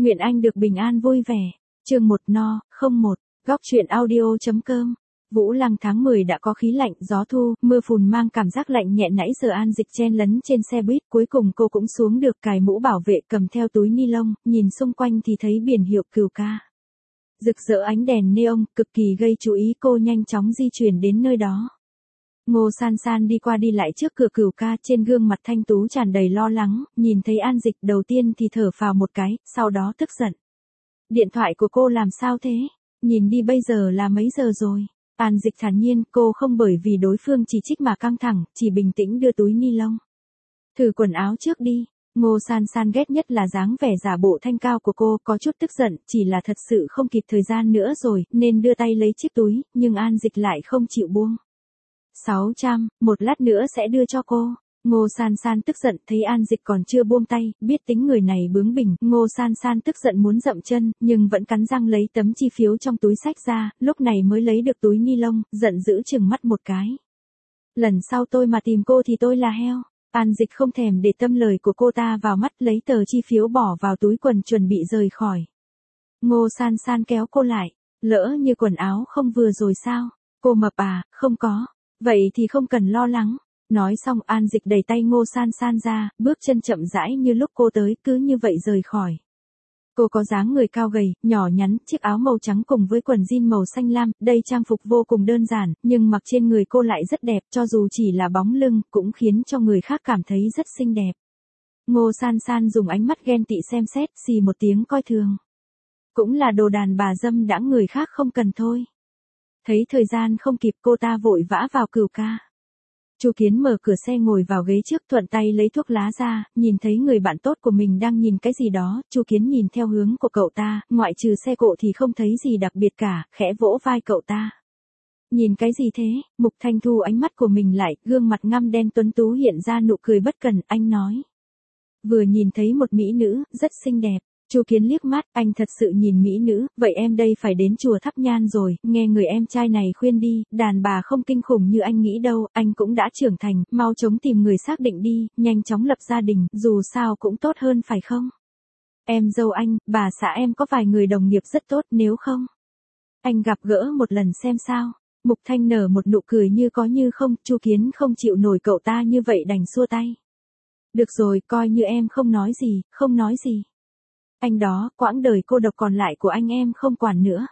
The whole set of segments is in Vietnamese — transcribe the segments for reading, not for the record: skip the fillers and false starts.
Nguyện anh được bình an vui vẻ. Chương 1 no, 01, góc truyện audio.com. Vũ Lăng tháng 10 đã có khí lạnh, gió thu, mưa phùn mang cảm giác lạnh nhẹ. Nãy giờ An Dịch chen lấn trên xe buýt, cuối cùng cô cũng xuống được, cài mũ bảo vệ, cầm theo túi ni lông, nhìn xung quanh thì thấy biển hiệu Cửu Ca. Rực rỡ ánh đèn neon, cực kỳ gây chú ý, cô nhanh chóng di chuyển đến nơi đó. Ngô San San đi qua đi lại trước cửa Cửu Ca, trên gương mặt thanh tú tràn đầy lo lắng, nhìn thấy An Dịch đầu tiên thì thở phào một cái, sau đó tức giận. Điện thoại của cô làm sao thế? Nhìn đi bây giờ là mấy giờ rồi? An Dịch thản nhiên, cô không bởi vì đối phương chỉ trích mà căng thẳng, chỉ bình tĩnh đưa túi ni lông. Thử quần áo trước đi. Ngô San San ghét nhất là dáng vẻ giả bộ thanh cao của cô, có chút tức giận, chỉ là thật sự không kịp thời gian nữa rồi, nên đưa tay lấy chiếc túi, nhưng An Dịch lại không chịu buông. 600, một lát nữa sẽ đưa cho cô. Ngô San San tức giận, thấy An Dịch còn chưa buông tay, biết tính người này bướng bỉnh, Ngô San San tức giận muốn dậm chân, nhưng vẫn cắn răng lấy tấm chi phiếu trong túi xách ra, lúc này mới lấy được túi ni lông, giận dữ chừng mắt một cái. Lần sau tôi mà tìm cô thì tôi là heo. An Dịch không thèm để tâm lời của cô ta vào mắt, lấy tờ chi phiếu bỏ vào túi quần chuẩn bị rời khỏi. Ngô San San kéo cô lại, lỡ như quần áo không vừa rồi sao? Cô mập à? Không có. Vậy thì không cần lo lắng. Nói xong An Dịch đẩy tay Ngô San San ra, bước chân chậm rãi như lúc cô tới, cứ như vậy rời khỏi. Cô có dáng người cao gầy, nhỏ nhắn, chiếc áo màu trắng cùng với quần jean màu xanh lam, đây trang phục vô cùng đơn giản, nhưng mặc trên người cô lại rất đẹp, cho dù chỉ là bóng lưng, cũng khiến cho người khác cảm thấy rất xinh đẹp. Ngô San San dùng ánh mắt ghen tị xem xét, xì một tiếng coi thường. Cũng là đồ đàn bà dâm đãng, người khác không cần thôi. Thấy thời gian không kịp, cô ta vội vã vào Cửu Ca. Chu Kiến mở cửa xe ngồi vào ghế trước, thuận tay lấy thuốc lá ra, nhìn thấy người bạn tốt của mình đang nhìn cái gì đó, Chu Kiến nhìn theo hướng của cậu ta, ngoại trừ xe cộ thì không thấy gì đặc biệt cả, khẽ vỗ vai cậu ta. Nhìn cái gì thế? Mục Thanh thu ánh mắt của mình lại, gương mặt ngăm đen tuấn tú hiện ra nụ cười bất cần, anh nói. Vừa nhìn thấy một mỹ nữ, rất xinh đẹp. Chu Kiến liếc mắt, anh thật sự nhìn mỹ nữ, vậy em đây phải đến chùa thắp nhang rồi, nghe người em trai này khuyên đi, đàn bà không kinh khủng như anh nghĩ đâu, anh cũng đã trưởng thành, mau chóng tìm người xác định đi, nhanh chóng lập gia đình, dù sao cũng tốt hơn phải không? Em dâu anh, bà xã em có vài người đồng nghiệp rất tốt, nếu không, anh gặp gỡ một lần xem sao? Mục Thanh nở một nụ cười như có như không, Chu Kiến không chịu nổi cậu ta như vậy đành xua tay. Được rồi, coi như em không nói gì, không nói gì. Anh đó, quãng đời cô độc còn lại của anh em không quản nữa.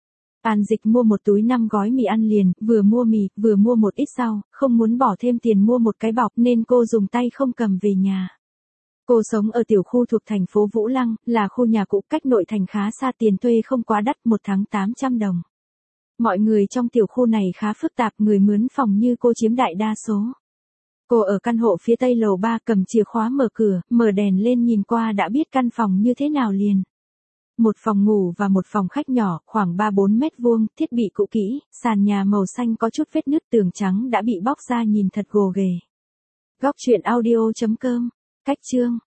An Dịch mua một túi 5 gói mì ăn liền, vừa mua mì, vừa mua một ít rau, không muốn bỏ thêm tiền mua một cái bọc nên cô dùng tay không cầm về nhà. Cô sống ở tiểu khu thuộc thành phố Vũ Lăng, là khu nhà cũ cách nội thành khá xa, tiền thuê không quá đắt, một tháng 800 đồng. Mọi người trong tiểu khu này khá phức tạp, người mướn phòng như cô chiếm đại đa số. Cô ở căn hộ phía tây lầu 3, cầm chìa khóa mở cửa, mở đèn lên nhìn qua đã biết căn phòng như thế nào liền. Một phòng ngủ và một phòng khách nhỏ, khoảng 3-4 mét vuông, thiết bị cũ kỹ, sàn nhà màu xanh có chút vết nứt, tường trắng đã bị bóc ra nhìn thật gồ ghề. Góc truyện audio.com, cách chương.